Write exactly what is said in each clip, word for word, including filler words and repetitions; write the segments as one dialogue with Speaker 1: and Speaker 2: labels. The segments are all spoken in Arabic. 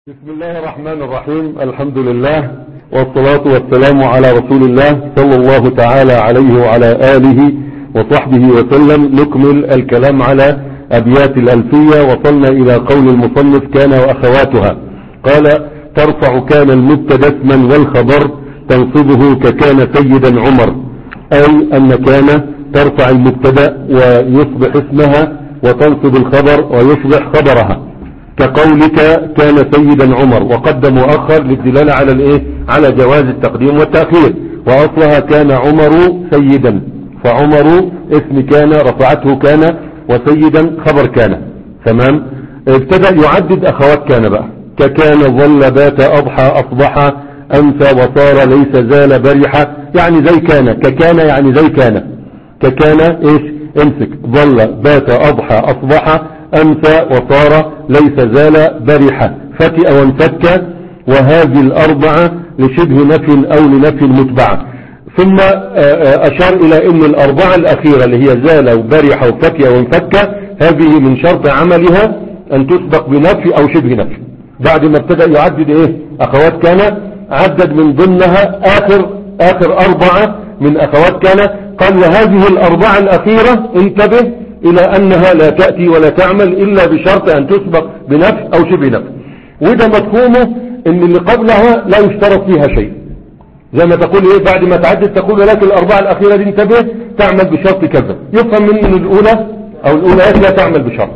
Speaker 1: بسم الله الرحمن الرحيم. الحمد لله والصلاة والسلام على رسول الله صلى الله تعالى عليه وعلى آله وصحبه وسلم. نكمل الكلام على أبيات الألفية. وصلنا إلى قول المصنف كان وأخواتها. قال: ترفع كان المبتدا اسما والخبر تنصبه ككان سيدا عمر. أي أن كان ترفع المبتدا ويصبح اسمها وتنصب الخبر ويصبح خبرها، كقولك كان سيدا عمر، وقدم وأخر للدلالة على الايه على جواز التقديم والتأخير. وأصلها كان عمر سيدا، فعمر اسم كان رفعته كان، وسيدا خبر كان. تمام. ابتدأ يعدد أخوات كان بقى، ككان ظل بات أضحى أصبح أنسى وصار ليس زال برحة. يعني زي كان، ككان يعني زي كان، ككان ايش امسك، ظل بات أضحى أصبح أنسى وصار ليس زال برحة، فتئ وانفك. وهذه الأربعة لشبه نفي أو لنفي المتبعة. ثم أشار إلى أن الأربعة الأخيرة اللي هي زال وبرحة وفتئ وانفك هذه من شرط عملها أن تسبق بنفي أو شبه نفي. بعد ما ابتدأ يعدد إيه أخوات كان، عدد من ضمنها آخر آخر أربعة من أخوات كان. قال: وهذه الأربعة الأخيرة انتبه إلى أنها لا تأتي ولا تعمل إلا بشرط أن تسبق بنفي أو شبه نفي. وده مفهومه أن اللي قبلها لا يشترط فيها شيء. زي ما تقول إيه بعد ما تعدد تقول: ولكن الأربعة الأخيرة دي انتبه تعمل بشرط كذا. يفهم من أن الأولى أو الأولى لا تعمل بشرط.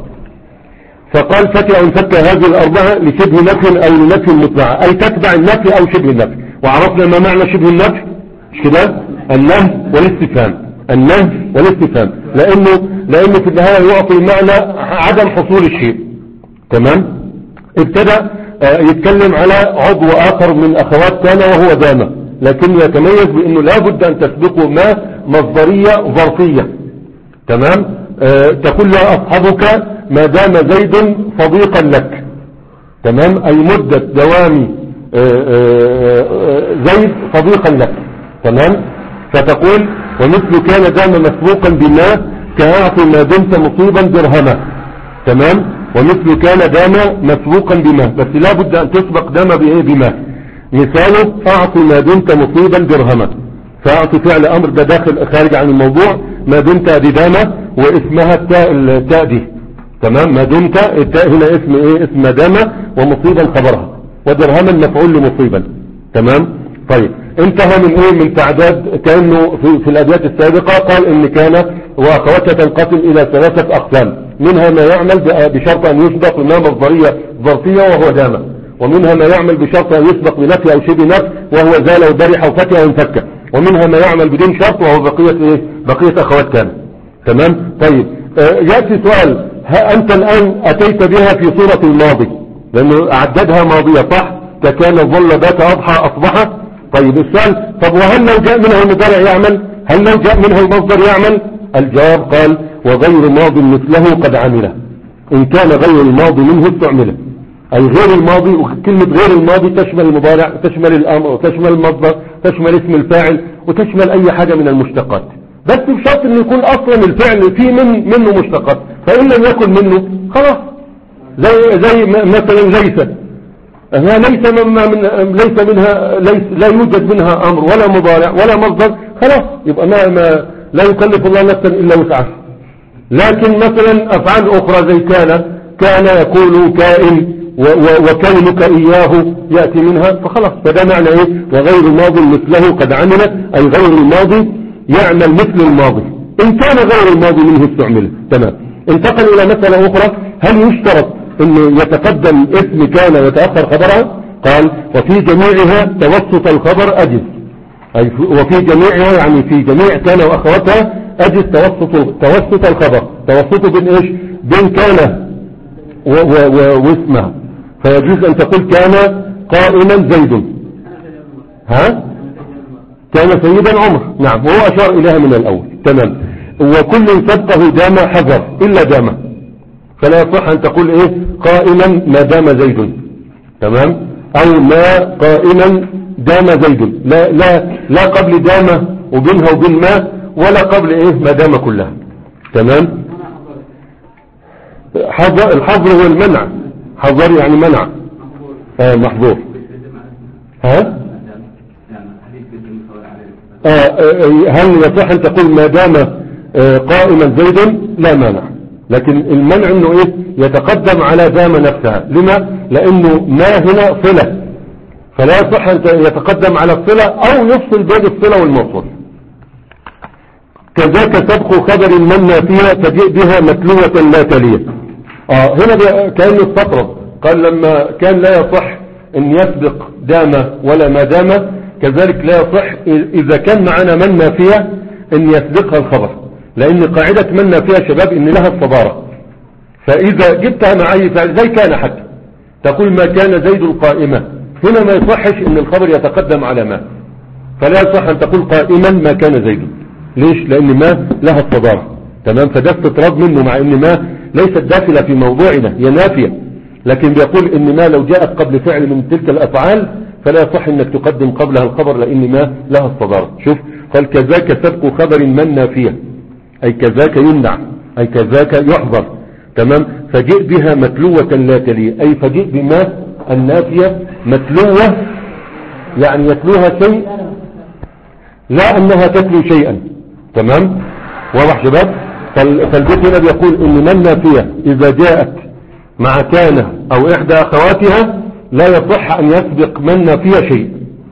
Speaker 1: فقال: فتئ وانفك هذه الأربعة لشبه نفي أو لنفي المتبعة، أي تتبع النفي أو شبه النفي. وعرفنا ما معنى شبه النفي، مش كده؟ النهي والاستفهام، النهي والاستفهام، لأنه لأنه في النهاية يعطي معنى عدم حصول الشيء. تمام. ابتدأ يتكلم على عضو آخر من أخوات كان وهو دام، لكن يتميز بأنه لا بد أن تسبقه ما مصدرية ظرفية. تمام. أه تقول له: أصحابك ما دام زيد صديقا لك. تمام. أي مدة دوام أه أه زيد صديقا لك. تمام. فتقول: ومثل كان دام مسبوقا بما كأعطي ما دمت مصيبا درهما. تمام. ومثل كان دام مسبوقا بما، بس لا بد أن تسبق دام بإيه بما. مثاله: أعطي ما دمت مصيبا درهما. فأعطي فعل أمر ده داخل خارج عن الموضوع، ما دمت دي دامة واسمها التاء التاء دي. تمام. ما دمت التاء هنا اسم ايه اسم دامة، ومصيبا خبرها، ودرهما مفعول لمصيبا. تمام. طيب انتهى من ايه من تعداد كأنه في, في الابيات السابقة قال ان كان واخواتها تنقسم الى ثلاثة اقسام. منها ما يعمل بشرط ان يسبق بما مصدرية ظرفية وهو دامة، ومنها ما يعمل بشرط ان يسبق بنفي او شبه نفي وهو زال وبرح وفتئ وانفك، ومنها ما يعمل بدون شرط وهو بقية ايه بقية اخوات كان. تمام. طيب آه يأتي سؤال: ها انت الان اتيت بها في صورة الماضي لانه عددها ماضية صح، ككان ظل بات اضحى اصبح. طيب السؤال: طب وهل لو جاء منها المضارع يعمل؟ هل لو جاء منها المصدر يعمل؟ الجواب قال: وغير ماض مثله قد عمله. ان كان غير الماضي منه استعمله. اي غير الماضي، وكلمة غير الماضي تشمل المضارع، تشمل الامر، وتشمل المصدر، تشمل اسم الفاعل، وتشمل اي حاجة من المشتقات، بس بشرط انه يكون اصلا الفعل فيه من منه مشتقات. فان لم يكن منه خلاص، زي زي مثلا ليس هي ليس مما من ليس منها ليس لا يوجد منها امر ولا مضارع ولا مصدر، خلاص يبقى ما, ما لا يكلف الله نفسا الا وسعها. لكن مثلا افعال اخرى زي كان كان يقول كائن وكونك اياه ياتي منها، فخلاص. فده معنى ايه وغير الماضي مثله قد عمل، اي غير الماضي يعمل مثل الماضي ان كان غير الماضي منه استعمل. تمام. انتقل الى مسألة اخرى: هل يشترط انه يتقدم اسم كان ويتأخر خبرها؟ قال: وفي جميعها توسط الخبر اجز. أي وفي جميعها يعني في جميع كان واخواتها اجز توسط توسط الخبر. توسطه بين ايش؟ بين كان واسمها. فيجوز ان تقول كان قائما زيد، ها كان سيدا عمر. نعم. وهو اشار اليها من الاول. تمام. وكل سبقه دام حذر الا دام، فلا يصح ان تقول ايه قائما ما دام زيد. تمام. او ما قائما دام زيد، لا لا لا قبل دام وبينها وبين ما، ولا قبل ايه ما دام كلها. تمام. حظر، الحظر هو المنع، حظر يعني منع. آه محظور. ها آه آه هل يصح ان تقول ما دام آه قائما زيد؟ لا مانع، لكن المنع انه ايه يتقدم على دام نفسها. لما؟ لانه ما هنا صلة، فلا يصح ان يتقدم على الصلة او يفصل بين الصلة والموصول. كذاك سبق خبر من فيها تجيء بها متلوة لا تلية. اه هنا كأنه استطرد، قال لما كان لا يصح ان يسبق دام ولا ما دام، كذلك لا يصح اذا كان معنا من فيها ان يسبقها الخبر، لان قاعدة من فيها شباب ان لها الصدارة. فاذا جبتها مع اي فعل زي كان حتى تقول ما كان زيد القائمة، هنا ما يصحش ان الخبر يتقدم على ما، فلا يصح ان تقول قائما ما كان زيد. ليش؟ لان ما لها الصدارة. تمام؟ فده استطراد منه، مع ان ما ليست داخلة في موضوعنا، هي نافية، لكن بيقول ان ما لو جاءت قبل فعل من تلك الافعال فلا يصح انك تقدم قبلها الخبر لان ما لها الصدارة. شوف قال كذاك سبق خبر من نافية، اي كذاك يمنع، اي كذاك يحظر. تمام؟ فجئ بها متلوة لا تلي، اي فجئ بما النافية متلوة، يعني يتلوها شيء لا انها تتلو شيئا. تمام؟ واضح شباب؟ فالبيت هنا بيقول ان من نافية اذا جاءت مع كان او احدى اخواتها لا يصح ان يسبق من نافية شيء،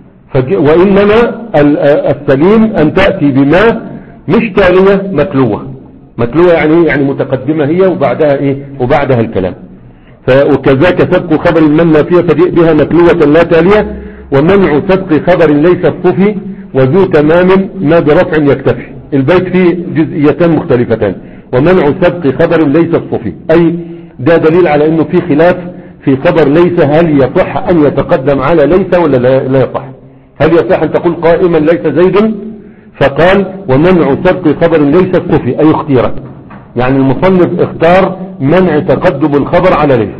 Speaker 1: وانما السليم ان تأتي بما مش تالية متلوة. متلوة يعني يعني متقدمة هي وبعدها ايه وبعدها الكلام. وكذاك سبق خبر من نافية فجئ بها متلوة لا تالية، ومنع سبق خبر ليس الصفي وذو تمام ما برفع يكتفي. البيت فيه جزئيتان مختلفتان. ومنع سبق خبر ليس الصفي، اي ده دليل على انه في خلاف في خبر ليس، هل يصح ان يتقدم على ليس ولا لا يصح؟ هل يصح ان تقول قائما ليس زيد؟ فقال ومنع سبق خبر ليس الصفي، اي اختيرت، يعني المصنف اختار منع تقدم الخبر على ليس،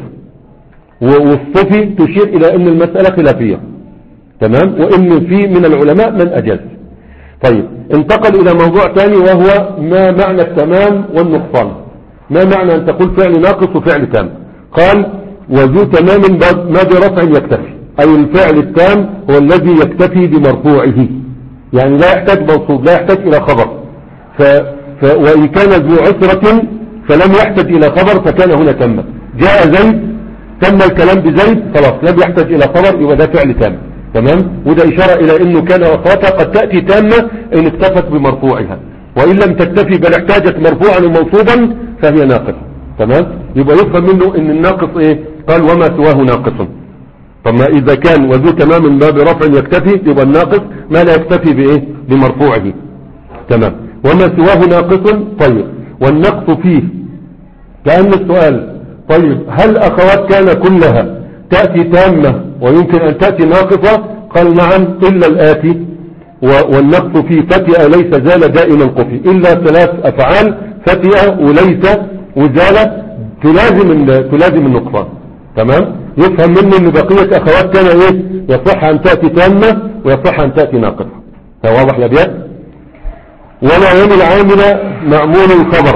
Speaker 1: والصفي تشير الى ان المسألة خلافية. تمام؟ وان في من العلماء من اجاز. طيب انتقل الى موضوع ثاني وهو ما معنى التمام والنقصان. ما معنى ان تقول فعل ناقص وفعل تام؟ قال وذو تمام ما برفع يكتفي، اي الفعل التام هو الذي يكتفي بمرفوعه، يعني لا يحتاج منصوب، لا يحتاج الى خبر. ف... ف... وان كان ذو عسرة فلم يحتاج الى خبر فكان هنا تم. جاء زيد تم الكلام بزيد، خلاص لم يحتاج الى خبر، يبقى ده فعل تام. تمام؟ وده اشارة الى انه كان وفاتها قد تأتي تامة ان اكتفت بمرفوعها، وان لم تكتفي بل احتاجت مرفوعا ومنصوبا فهي ناقص. تمام؟ يبقى يفهم منه ان الناقص ايه؟ قال وما سواه ناقص. طب ما اذا كان وذو تمام من باب رفع يكتفي، يبقى الناقص ما لا يكتفي بايه؟ بمرفوعه. تمام؟ وما سواه ناقص. طيب والنقص فيه كأن السؤال طيب هل اخوات كان كلها تأتي تامة ويمكن ان تأتي ناقصة؟ قال نعم الا الاتي، والنقص فيه فتئ ليس زال دائما قفي، الا ثلاث افعال فتئ وليس وزال تلازم تلازم النقصان. تمام؟ يفهم منه ان بقية اخوات كان ايه؟ يصح ان تأتي تامة ويصح ان تأتي ناقصة. واضح الابيات؟ ولا يلي العامل معمول الخبر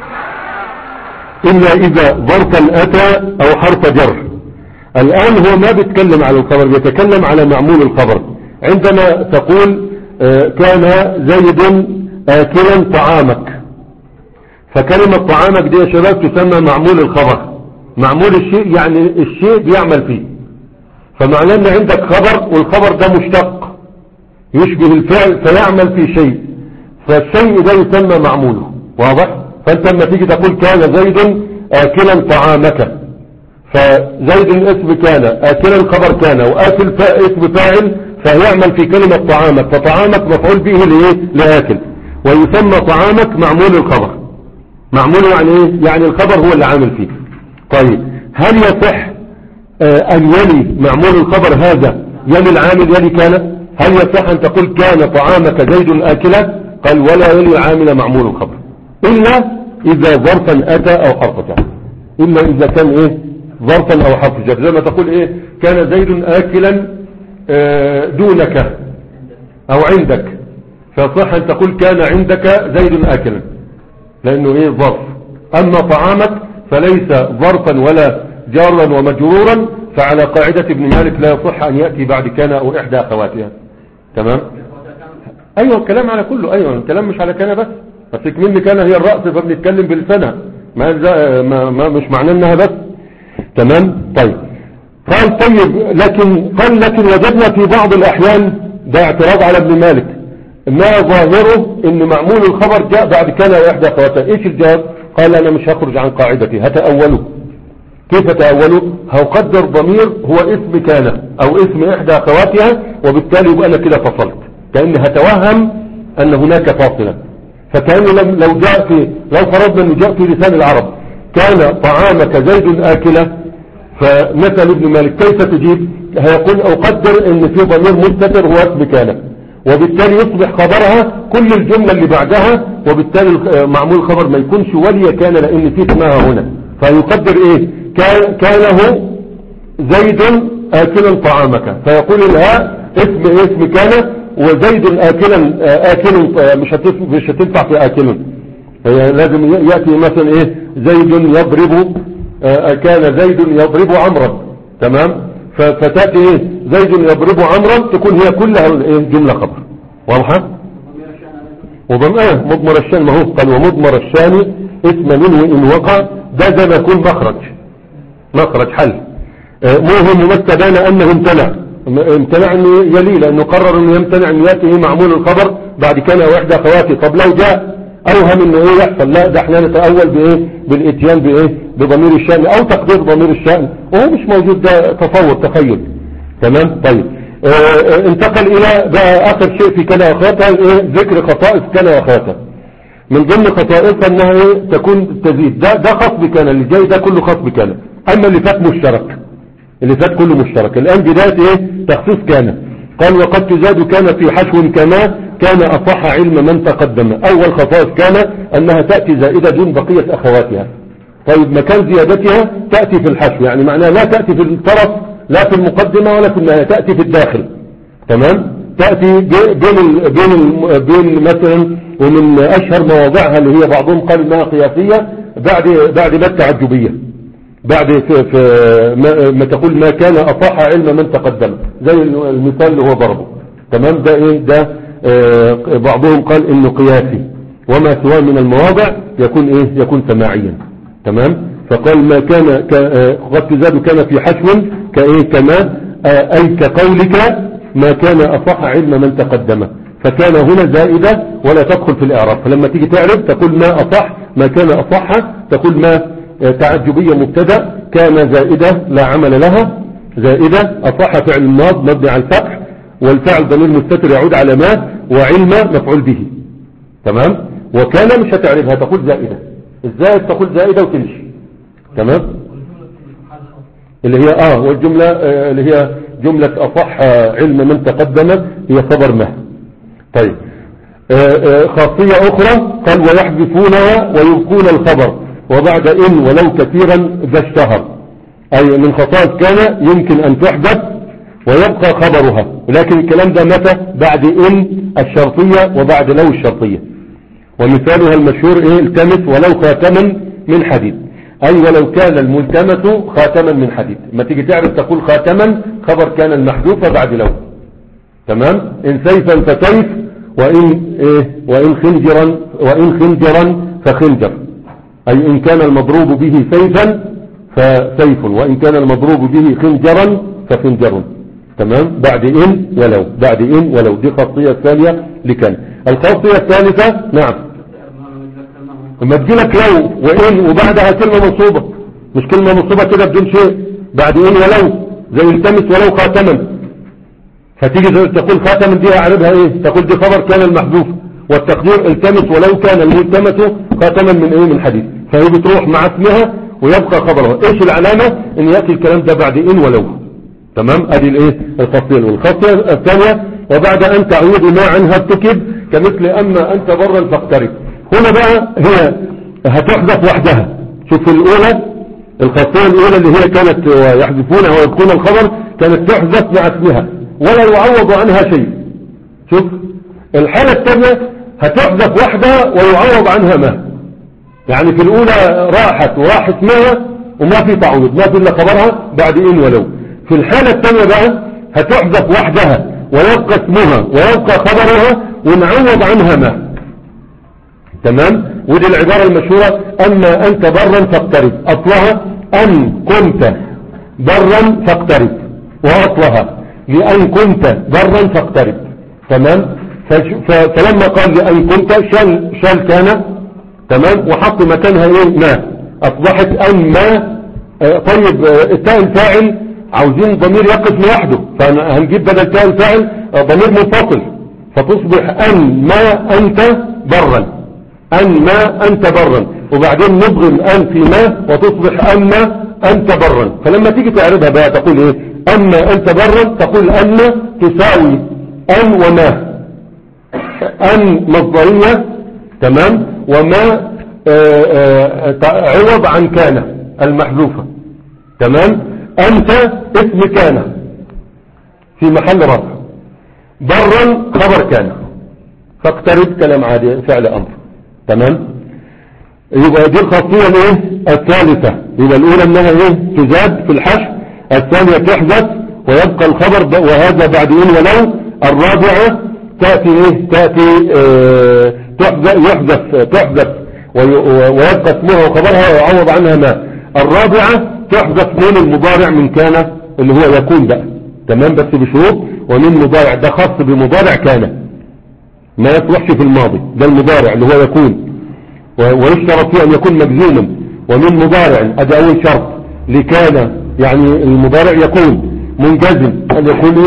Speaker 1: الا اذا ظرفا اتى او حرف جر. الان هو ما بيتكلم على الخبر، بيتكلم على معمول الخبر. عندما تقول كان زيد آكلا طعامك، فكلمة طعامك دي يا شباب تسمى معمول الخبر. معمول الشيء يعني الشيء بيعمل فيه، فمعناه ان عندك خبر والخبر ده مشتق يشبه الفعل فيعمل فيه شيء، فالشيء ده يسمى معموله. واضح؟ فانت لما تيجي تقول كان زيد آكلا طعامك، فزيد اسم كان، آكلا خبر كان، وآكل اسم فاعل فيعمل في كلمة طعامك، فطعامك مفعول به لإيه؟ لآكل، ويسمى طعامك معمول الخبر. معمول يعني إيه؟ يعني الخبر هو اللي عامل فيه. طيب هل يصح آه أن يلي معمول الخبر هذا يلي العامل يلي كان؟ هل يصح أن تقول كان طعامك زيد آكلا؟ قال ولا يلي العامل معمول الخبر إلا إذا ظرفا أتى أو حرف جر، إلا إذا كان إيه؟ ظرفا أو حرف جر. زي ما تقول إيه؟ كان زيد آكلا آه دونك أو عندك، فصح أن تقول كان عندك زيد آكلا لأنه إيه؟ ظرف. أما طعامك فليس ظرفا ولا جارا ومجرورا، فعلى قاعدة ابن مالك لا يصح ان يأتي بعد كان او احدى اخواتها. تمام. ايوه الكلام على كله، ايوه الكلام مش على كان بس، بس مني كان هي الرأس فبنتكلم بلسانها، ما, ما, ما مش معناه انها بس. تمام. طيب قال طيب لكن قال لكن وجدنا في بعض الاحيان، ده اعتراض على ابن مالك، ما ظاهره ان معمول الخبر جاء بعد كان واحدى اخواتها. ايش الجواب؟ قال انا مش هخرج عن قاعدتي، هتأوله. كيف تأوله؟ هقدر ضمير هو اسم كان او اسم احدى اخواتها، وبالتالي يبقى انا كده فصلت، كأني هتوهم ان هناك فاصلة. فكأنه لو جاء في لو فرضنا انه جاء في لسان العرب كان طعامك زيد آكلة، فمثل ابن مالك كيف تجيب؟ هيقول اقدر ان في ضمير مستتر هو اسم كان، وبالتالي يصبح خبرها كل الجملة اللي بعدها، وبالتالي معمول الخبر ما يكونش ولي كان لان في اسمها هنا، فيقدر ايه؟ كان كانه زيد آكلا طعامك، فيقول الهاء اسم اسم كان، وزيد آكلا آكل مش مش هتنفع في آكل، هي لازم يأتي مثلا ايه زيد يضرب، كان زيد يضرب عمرا. تمام. فتأتي ايه زيد يضرب عمرا، تكون هي كلها ايه جملة خبر واضحة. وضم اه مضمر الشان، ما هو قال ومضمر الشان اسم منه ان وقع، ده ده يكون مخرج مخرج حل. اه مهم ما استبان انه امتنع امتنع انه يلي، لانه قرر انه يمتنع ان ياتي معمول الخبر بعد كان واحدى اخواتي. طب لو جاء اوهم انه ايه يحصل؟ لا ده احنا نتأول بايه؟ بالاتيان بايه؟ بضمير الشأن او تقدير ضمير الشأن، وهو مش موجود، ده تصور تخيل. تمام. طيب اه اه انتقل الى بقى اخر شيء في كان واخواتها، ايه ذكر خصائص كان واخواتها. من ضمن خصائصها انها ايه تكون تزيد، ده ده خاص بكان، اللي جاي ده كله خاص بكان، اما اللي فات مشترك، اللي فات كله مشترك. الان بداية ايه تخصيص كان. قال وقد تزاد كان في حشو كما كان أصح علم من تقدم. أول خصائص كان أنها تأتي زائدة دون بقية أخواتها. طيب مكان زيادتها تأتي في الحشو، يعني معناها لا تأتي في الطرف لا في المقدمة ولا في النهاية، تأتي في الداخل. تمام. تأتي بين ال بين ال بين مثلا، ومن أشهر مواضعها اللي هي بعضهم قال انها قياسية بعد بعد ما التعجبية، بعد في, في ما, ما تقول ما كان أصح علم من تقدم، زي المثال اللي هو ضربه. تمام. ده ايه ده آه بعضهم قال انه قياسي، وما سواه من المواضع يكون ايه يكون سماعيا. تمام. فقال ما كان قد تزاد كان في حشو كايه كما آه اي كقولك ما كان اصح علم من تقدم، فكان هنا زائدة ولا تدخل في الاعراب. فلما تيجي تعرف تقول ما اصح، ما كان اصح تقول ما تعجبية مبتدا، كان زائدة لا عمل لها، زائدة أصح فعل الماض مبني على الفتح، والفعل ضمير مستتر يعود على ما، وعلم مفعول به. تمام. وكان مش هتعرفها تقول زائدة، ازاي تقول زائدة وتمشي. تمام. اللي هي اه والجملة آه اللي هي جملة أصح علم من تقدم هي خبر ما. طيب آه آه خاصية أخرى قال ويحذفونها ويبقون الخبر وبعد إن ولو كثيرا ذا اشتهر، أي من خصائص كان يمكن أن تحدث ويبقى خبرها، ولكن الكلام ده متى؟ بعد إن الشرطية وبعد لو الشرطية. ومثالها المشهور إيه؟ التمس ولو خاتما من حديد، أي ولو كان الملتمس خاتما من حديد. ما تيجي تعرف تقول خاتما خبر كان المحذوفة بعد لو. تمام. إن سيفا فسيف، وإن إيه وإن خنجرا وإن خنجرا فخنجر، أي إن كان المضروب به سيفا فسيف، وإن كان المضروب به خنجرا فخنجر. تمام. بعد إن ولو، بعد إن ولو، دي خاصية الثانية لكان. الخاصية الثالثة نعم لما تجيلك لو وإن وبعدها كلمة منصوبة، مش كلمة منصوبة كده بدون شيء، بعد إن ولو، زي التمس ولو خاتما، فتيجي تقول خاتما دي أعربها إيه؟ تقول دي خبر كان المحذوف، والتقدير التمس ولو كان الملتمس خاتما من إيه؟ من حديد، فهي بتروح مع اسمها ويبقى خبرها. إيش العلامة؟ إن يأتي الكلام ده بعد إن ولو. تمام. ادي الايه الخاصيه. والخاصيه الثانيه وبعد ان تعود ما عنها ارتكب كمثل اما انت برا فاقترب. هنا بقى هي هتحذف وحدها. شوف الاولى الخاصيه الاولى اللي هي كانت يحذفونها ويبقون الخبر كانت تحذف مع اسمها ولا يعوض عنها شيء. شوف الحاله الثانيه هتحذف وحدها ويعوض عنها ما، يعني في الاولى راحت وراح اسمها وما في تعويض، ما في الا خبرها بعد ان ولو. في الحالة الثانية بقى هتحذف وحدها ويبقى اسمها ويبقى خبرها ونعوض عنها ما. تمام. ودي العبارة المشهورة أما أنت برا فاقترب، أصلها أن كنت برا فاقترب، وأصلها لأن كنت برا فاقترب. تمام. فلما قال لأن كنت شال, شال كان، تمام، وحط مكانها ايه ما، أصبحت أن ما. آه طيب آه التاء الفاعل عاوزين ضمير يقف لوحده، فهنجيب بدل تاء الفاعل آه ضمير منفصل، فتصبح أن ما أنت برا، أن ما أنت برا، وبعدين نضغم أن في ما وتصبح أن أنت برا. فلما تيجي تعرضها بقى تقول ايه؟ أما أنت برا تقول أن تساوي أن وما، أن مصدرية، تمام، وما آآ آآ عوض عن كان المحذوفة. تمام. أنت اسم كان في محل رفع، برا خبر كان، فاقترب كلام عادي فعل أمر. تمام. يبقى دي الخاصية الايه الثالثة. يبقى الأولى انها ايه تزاد في الحشر، الثانية تحذف ويبقى الخبر وهذا بعد إن ولو. الرابعة تأتي ايه تأتي اه تحذف يحذف تحذف ويبقى اسمها وخبرها ويعوض عنها ما. الرابعة تحذف من المضارع من كان اللي هو يكون بقى. تمام. بس بشروط، ومن مضارع ده خاص بمضارع كان، ما يصلحش في الماضي، ده المضارع اللي هو يكون، ويشترط فيه ان يكون مجزوما. ومن مضارع ادي اول شرط لكان، يعني المضارع يكون منجزم ان يكون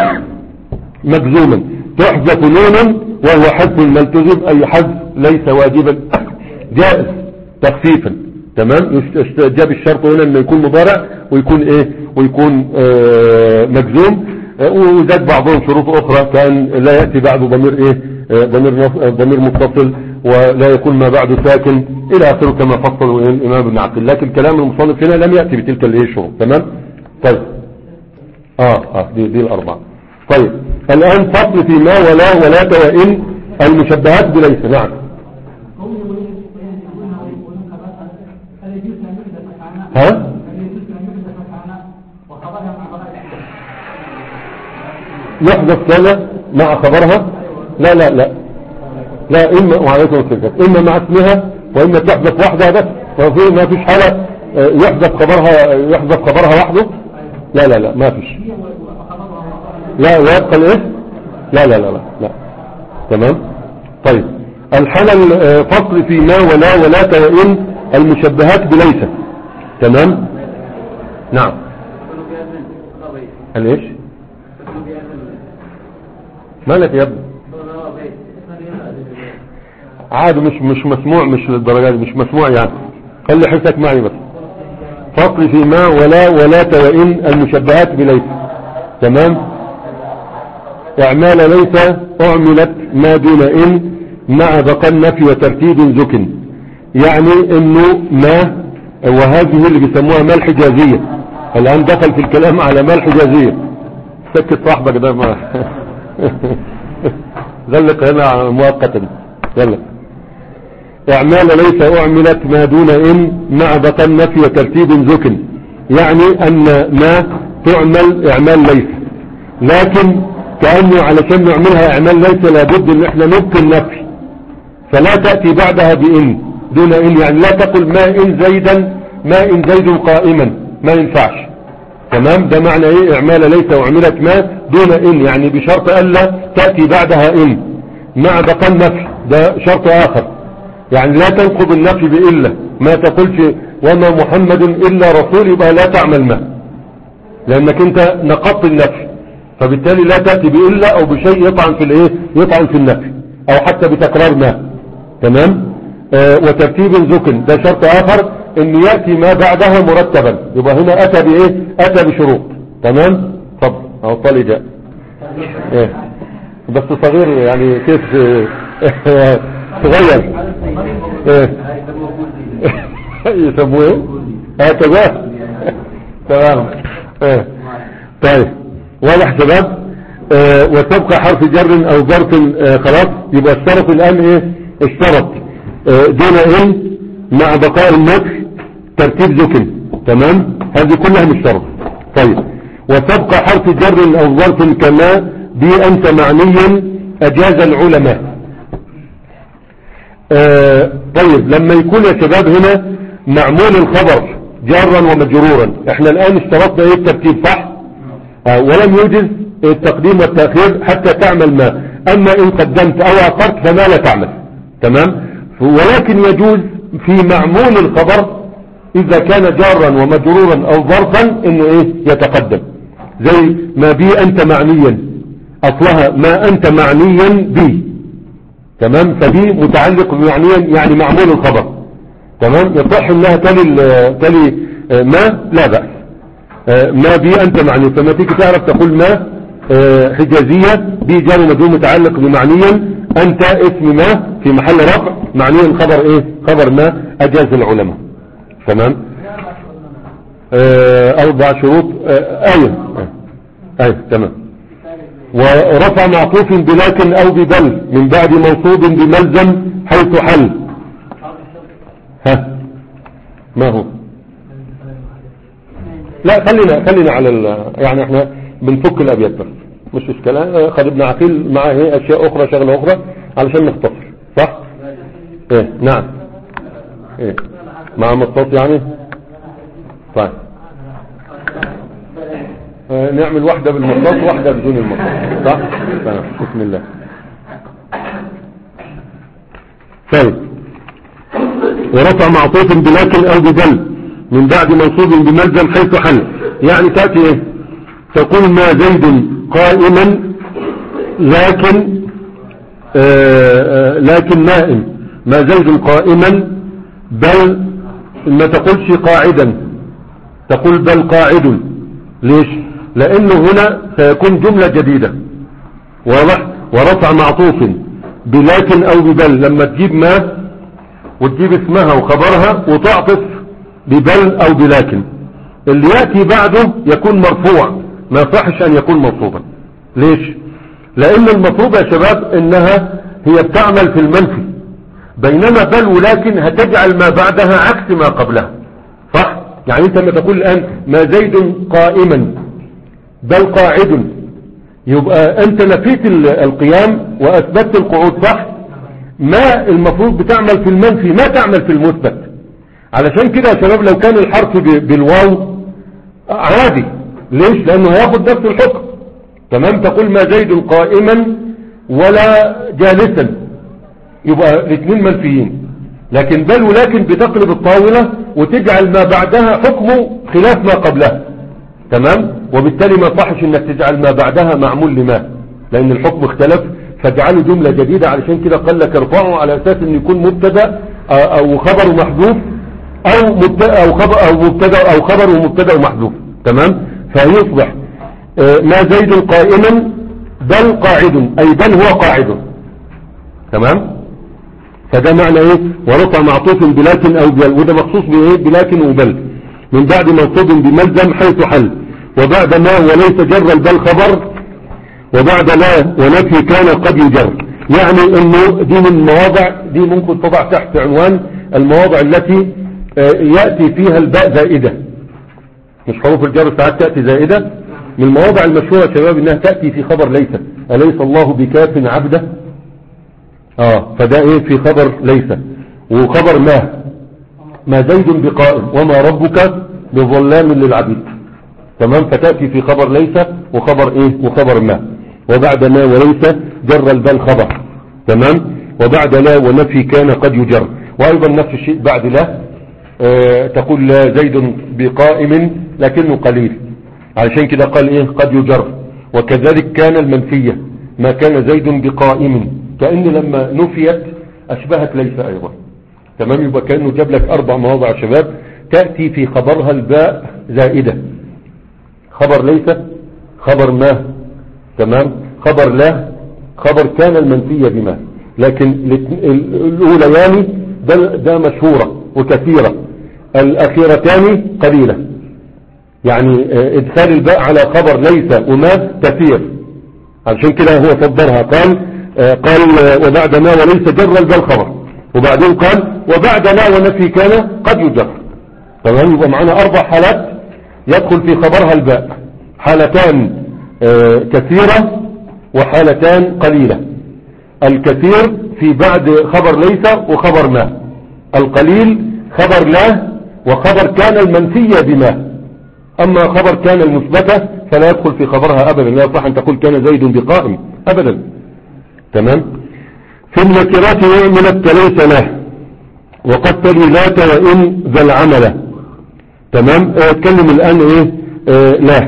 Speaker 1: مجزوما. تحذف نونا وهو حذف الملتزم، اي حذف ليس واجبا جائز تخفيفا. تمام. جاب الشرط هنا انه يكون مضارع ويكون ايه ويكون آه مجزوم. آه وزاد بعضهم شروط اخرى، كان لا يأتي بعده ضمير ايه آه ضمير ضمير متصل، ولا يكون ما بعده ساكن الى اخره كما فصل الامام ابن عقيل. لكن كلام المصنف هنا لم يأتي بتلك الايه شروط. تمام. طيب اه اه دي, دي الاربعه. طيب الان فصل في ما ولا ولا وإن المشبهات بليس. نعم. ها يحدث كان مع خبرها؟ لا لا لا لا إما وعليكم السلام، إما مع اسمها وإما تحدث وحدها بس. ففي ما فيش حالة يحدث خبرها يحدث خبرها وحده. لا لا لا ما فيش. لا ويبقى الايه؟ لا لا لا لا لا. تمام. طيب الحالة الفصل في ما ولا ولا وإن المشبهات بليس. تمام. نعم. الايش مالك يا ابني؟ عادي مش مش مسموع، مش للدرجة دي مش مسموع يعني. خلي حسك معي بس. فصل في ما ولا ولا وإن المشبهات بليس. تمام. اعمال ليس اعملت ما دون ان مع بقى النفي وترتيب زكن، يعني انه ما، وهذه اللي بيسموها ما الحجازية. الان دخل في الكلام على ما الحجازية. سكت صاحبك ده ما غلق هنا مؤقتا. يلا. اعمال ليس اعملت ما دون ان مع بقى النفي وترتيب زكن، يعني ان ما تعمل اعمال ليس، لكن كأنه علشان نعملها اعمال ليس لابد ان احنا نبقي النفي، فلا تأتي بعدها بإن دون إن. يعني لا تقل ما إن زيدا ما إن زيد قائما، ما ينفعش. تمام. ده معنى ايه اعمال ليس وعملت ما دون إن، يعني بشرط ألا تأتي بعدها إن مع بقى النفي، ده شرط آخر. يعني لا تنقض النفي بإلا، ما تقولش وما محمد إلا رسول يبقى لا تعمل ما، لأنك انت نقضت النفي، فبالتالي لا تأتي بإلا أو بشيء يطعن في الايه يطعن في النفي، أو حتى بتكرار ما. تمام. آه وترتيب زكن ده شرط آخر، ان يأتي ما بعدها مرتبا، يبقى هنا أتى بإيه أتى بشروط. تمام. طب أهو طالي جاء إيه بس صغير يعني كيف آه صغير ايه يسموه ايه هكذا. تمام. ايه طيب واضح شباب. اه وتبقى حرف جر او ظرف اه خلاص. يبقى الشرط الان ايه اشترط اه دون ان مع بقاء النفي ترتيب زكن. تمام. هذه كلها مش شرط. طيب وسبق حرف جر أو ظرف كما بأنت معنيا أجاز العلماء. آه طيب لما يكون يا شباب هنا معمول الخبر جارا ومجرورا، احنا الآن اشترطنا ايه الترتيب صح؟ آه ولم يوجز التقديم والتأخير حتى تعمل ما، أما إن قدمت أو أخرت فما لا تعمل. تمام. ولكن يجوز في معمول الخبر إذا كان جارا ومجرورا أو ظرفا إنه إيه يتقدم، زي ما بي أنت معنيا، أصلها ما أنت معنيا بي. تمام. فبي متعلق بمعنيا يعني معمول الخبر. تمام. يصح إنها تلي تلي ما لا بأس. ما بي أنت معني، فما تيجي تعرف تقول ما حجازية بي جار ومجرور متعلق بمعنيا، أنت اسم ما في محل رفع معنيا خبر إيه خبر ما أجاز العلماء. تمام. أربع شروط. آية آية تمام. ورفع معطوف بلكن أو ببل من بعد موصوب بملزم حيث حل. ها ما هو؟ لا خلينا خلينا على ال... يعني احنا بنفك الأبيات بس مش اشكال. خد ابن عقيل معه ايه اشياء اخرى شغلة اخرى علشان نختصر صح. ايه نعم ايه مع مطاط يعني. طيب اه نعمل واحدة بالمطاط واحدة بدون المطاط صح. تمام. بسم الله. طيب ورفع معطوف بلكن او ببل من بعد منصوب بملزم حيث حل، يعني تأتي ايه تقول ما زيد قائما لكن آآ آآ لكن نائم، ما زيد قائما بل ما تقولش قاعدا، تقول بل قاعد. ليش؟ لانه هنا سيكون جملة جديدة واضح. ورفع معطوف بلكن او ببل لما تجيب ما وتجيب اسمها وخبرها وتعطف ببل او بلكن، اللي يأتي بعده يكون مرفوع ما يصحش ان يكون منصوبا. ليش؟ لان المفروض يا شباب انها هي بتعمل في المنفي، بينما بل ولكن هتجعل ما بعدها عكس ما قبلها صح. يعني انت لما تقول الان ما زيد قائما بل قاعد، يبقى انت نفيت القيام واثبتت القعود صح. ما المفروض بتعمل في المنفي ما تعمل في المثبت. علشان كده يا شباب لو كان الحرف بالواو عادي. ليش؟ لانه هياخد نفس الحكم. تمام. تقول ما زيد قائما ولا جالسا، يبقى الاثنين منفيين. لكن بل ولكن بتقلب الطاولة وتجعل ما بعدها حكمه خلاف ما قبلها. تمام. وبالتالي ما صحش انك تجعل ما بعدها معمول لما، لان الحكم اختلف، فاجعله جملة جديدة. علشان كده قال لك ارفعه على اساس ان يكون مبتدا او خبر محذوف او مبتدا او خبر او مبتدا او خبر ومبتدا ومحذوف. تمام. فيصبح ما زيد قائما بل قاعد، اي بل هو قاعد. تمام. فده معنى ايه ورفع معطوف بلكن او بل، وده مخصوص بايه بلكن وبل من بعد منصوب بملزم حيث حل، وبعد ما وليس جر البل خبر، وبعد لا ونفي كان قد يجر. يعني انه دي من المواضع دي ممكن تضع تحت عنوان المواضع التي يأتي فيها الباء زائدة، مش حروف الجر ساعات تأتي زائدة. من المواضع المشهورة شباب انها تأتي في خبر ليس، أليس الله بكاف عبده. اه فده ايه في خبر ليس. وخبر ما ما زيد بقائم وما ربك بظلام للعبيد. تمام. فتأتي في خبر ليس وخبر ايه وخبر ما. وبعد ما وليس جر البال خبر. تمام. وبعد لا ونفي كان قد يجر. وايضا نفس الشيء بعد لا آه تقول لا زيد بقائم لكنه قليل، علشان كده قال ايه قد يجر. وكذلك كان المنفية ما كان زيد بقائم، كأن لما نفيت اشبهت ليس ايضا. تمام. يبقى كأنه جاب لك اربع مواضع شباب تأتي في خبرها الباء زائدة. خبر ليس، خبر ما، تمام، خبر لا، خبر كان المنفية بما. لكن الاوليان ده, ده مشهورة وكثيرة، الاخيرتان قليلة. يعني ادخال الباء على خبر ليس وما كثير، علشان كده هو صدرها قال قال وبعد ما وليس جر الباء خبر، وبعدين قال وبعد لا ونفي كان قد يجر. تمام. يبقى معنا اربع حالات يدخل في خبرها الباء. حالتان آه كثيرة وحالتان قليلة. الكثير في بعد خبر ليس وخبر ما، القليل خبر لا وخبر كان المنفية بما. أما خبر كان المثبتة فلا يدخل في خبرها أبدا، لا يصح أن تقول كان زيد بقائم أبدا. تمام. في النكرات يعملت كليس له وقد تلي لات وإن ذا العمل. تمام. اتكلم الآن ايه اه لا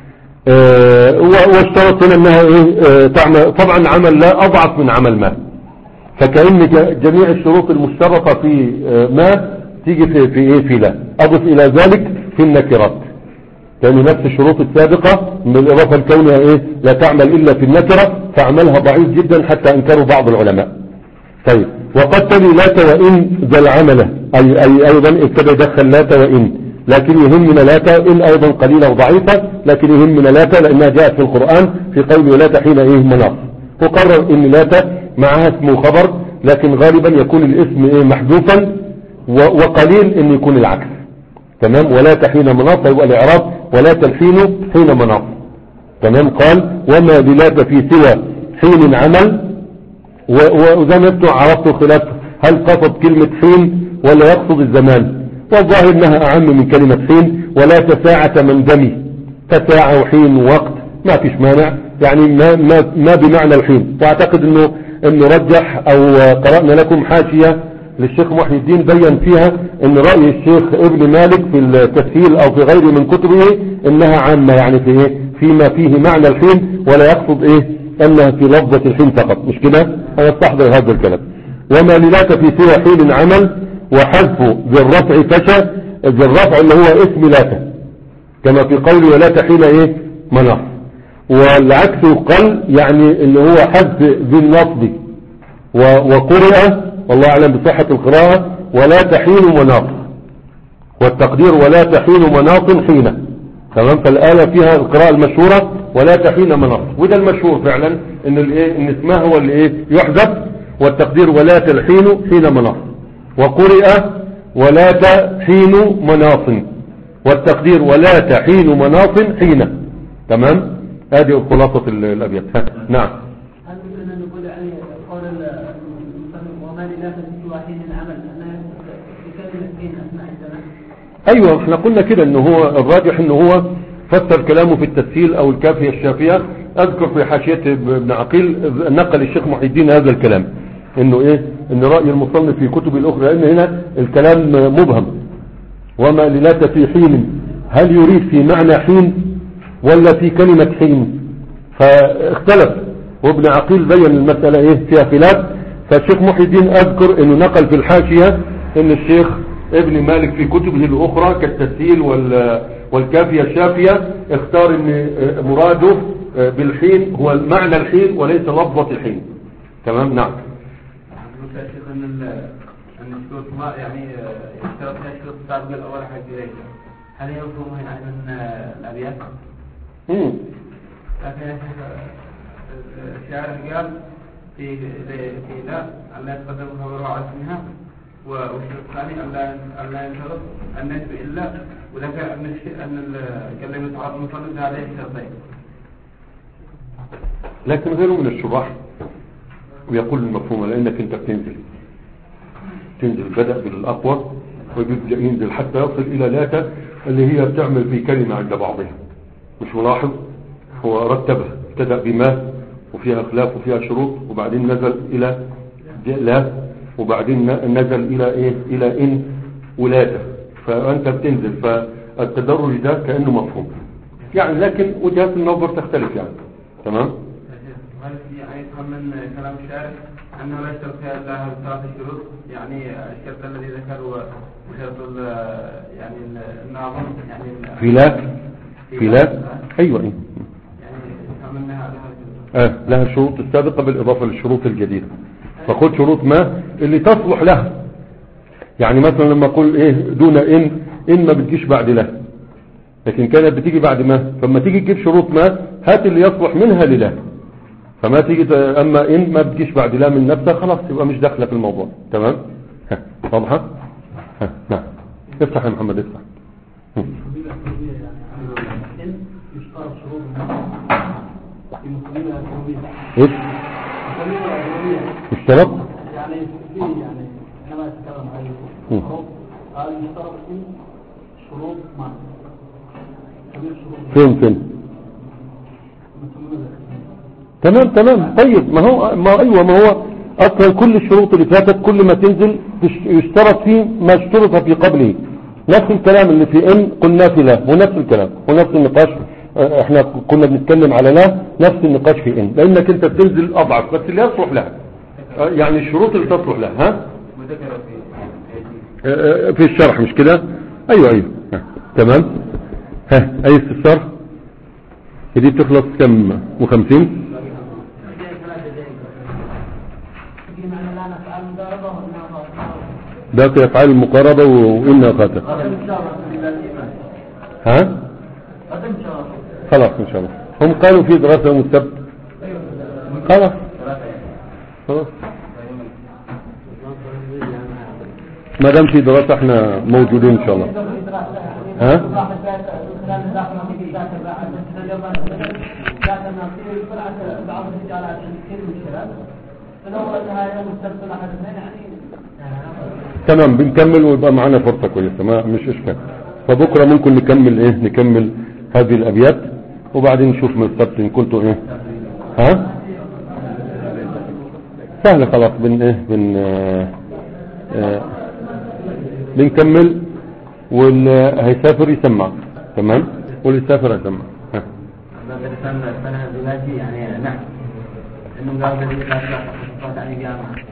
Speaker 1: اه واشترط هنا انها ايه اه تعمل. طبعا عمل لا اضعف من عمل ما، فكأن جميع الشروط المشترطة في اه ما تيجي في, في ايه في لا. اضف الى ذلك في النكرات، لأن نفس الشروط السابقة من الإضافة الكونية إيه لا تعمل إلا في النكرة، فعملها ضعيف جدا حتى أنكروا بعض العلماء. طيب. وقد تلي لات وإن ذا العمل، أي, أي أيضا ابتدى يدخل لات وإن، لكن يهمنا لات إن أيضا قليلة وضعيفة، لكن يهمنا لات لأنها جاءت في القرآن في قول لات حين إيه مناص. وقرر إن لات معها اسم وخبر، لكن غالبا يكون الاسم إيه محذوفا، وقليل إن يكون العكس. تمام. ولا تحين مناص يبقى الإعراب ولا تلحين حين مناص. تمام. قال وما للات في سوى حين عمل، وزي ما انتم عرفتوا خلاف هل قصد كلمة حين ولا يقصد الزمان، والظاهر انها اعم من كلمة حين. ولا تساعة من دمي، تساعة وحين ووقت ما فيش مانع، يعني ما, ما, ما بمعنى الحين. واعتقد انه انه رجح او قرأنا لكم حاشية للشيخ محي الدين بيّن فيها ان رأي الشيخ ابن مالك في التسهيل او في غيره من كتبه انها عامة، يعني في ايه فيما فيه معنى الحين ولا يقصد ايه انها في لفظة الحين فقط، مش كده؟ انا استحضر هذا الكلام. وما للات في سوى حين عمل وحذف ذي الرفع فشى، ذي الرفع اللي هو اسم لاتا كما في قول ولا تحين ايه مناص، والعكس قل يعني اللي هو حذف ذي النصب. وقرئ والله أعلم بصحة القراءة ولا تحين مناص، والتقدير ولا تحين مناص حين. تمام. فالآية فيها القراءة المشهورة ولا تحين مناص، وده المشهور فعلا ان الايه ان اسمها هو اللي ايه يحذف، والتقدير ولا تلحين حين مناص. وقرئ ولا تحين مناص، والتقدير ولا تحين مناص حين. تمام. هذه خلاصة الأبيات. نعم. ايوه احنا قلنا كده انه هو الراجح انه هو فسر كلامه في التسهيل او الكافية الشافية. اذكر في حاشية ابن عقيل نقل الشيخ محي الدين هذا الكلام، انه ايه ان رأي المصنف في كتب الاخرى، لان هنا الكلام مبهم. وما للات في حين، هل يريد في معنى حين ولا في كلمة حين؟ فاختلف، وابن عقيل بين المسألة ايه فيها خلاف. فالشيخ محي الدين اذكر انه نقل في الحاشية ان الشيخ ابن مالك في كتبه الاخرى كالتسهيل والكافية الشافية اختار ان مراده بالحين هو معنى الحين وليس لفظة الحين. تمام. نعم.
Speaker 2: ان ان الشروط ما يعني يشترط فيها شروط السابقة الاول حق ليس، هل يفهم هنا عن الابيات؟
Speaker 1: امم
Speaker 2: لكن الشاعر قال في في لا الله يتقدم خبر على اسمها، والشرط الثاني أن لا ينشرط النسب إلا، وذكر أن أن كلمة عرض المصنف عليه شرطين.
Speaker 1: لكن غيره من الشراح ويقول المفهوم، لأنك أنت بتنزل تنزل بدأ بالأقوى ويبدأ ينزل حتى يصل إلى لاتا اللي هي بتعمل في كلمة عند بعضها. مش ملاحظ؟ هو رتبها، ابتدأ بما وفيها خلاف وفيها شروط، وبعدين نزل إلى لا، وبعدين نزل الى ايه الى ان ولاده. فانت بتنزل، فالتدرج ده كأنه مفهوم يعني، لكن وجهات النظر تختلف يعني. تمام.
Speaker 2: هل يعني يفهم من كلام الشارع انه لا يشترط فيها الا ثلاث شروط، يعني الشرط الذي ذكره وشرط يعني الناظم يعني
Speaker 1: في لا في لا ايوه يعني
Speaker 2: يفهم منها
Speaker 1: اه لها الشروط السابقة بالاضافة للشروط الجديدة. فخذ شروط ما اللي تصلح لها، يعني مثلا لما اقول ايه دون ان ان ما بتجيش بعد لا، لكن كانت بتيجي بعد ما. فلما تيجي تجيب شروط ما هات اللي يصلح منها للا، فما تيجي اما ان ما بتجيش بعد لا من نفسها خلاص يبقى مش داخله في الموضوع. تمام. ها واضحه. ها نعم. افتح يا محمد افتح. ايش اشترط
Speaker 2: يعني في يعني حينما يتكلم عن الشروط قال يشترط في شروط ما
Speaker 1: فين فين تمام تمام طيب ما هو ما ايوه ما هو اصلا كل الشروط اللي فاتت كل ما تنزل يشترط فيه ما اشترط في قبله. نفس الكلام اللي في ان قلنا في لا ونفس الكلام ونفس النقاش احنا كنا بنتكلم على لا نفس النقاش في ان لانك انت بتنزل اضعف بس اللي يصلح لها يعني الشروط اللي تصلح لها ها في الشرح مش كده ايوه ايوه ها. تمام ها اي استفسار دي تخلص كم وخمسين باقي افعال المقاربة وإنا خاتم ها خلاص ان شاء الله هم قالوا في دراسة يوم السبت خلاص خلاص ما دام في دراسة احنا موجودين ان شاء الله ها تمام بنكمل ويبقى معنا فرصة كويسة ما مش اشكال فبكرة ممكن نكمل ايه نكمل هذه الابيات وبعدين نشوف من السبت ان كنتوا ايه ها سهل خلاص بن ايه بن اه اه بنكمل واللي هيسافر يسمع تمام واللي يسافر يسمع ها
Speaker 2: السنة دلوقتي يعني نعم انه قال لي لا تلاقي يعني جامعة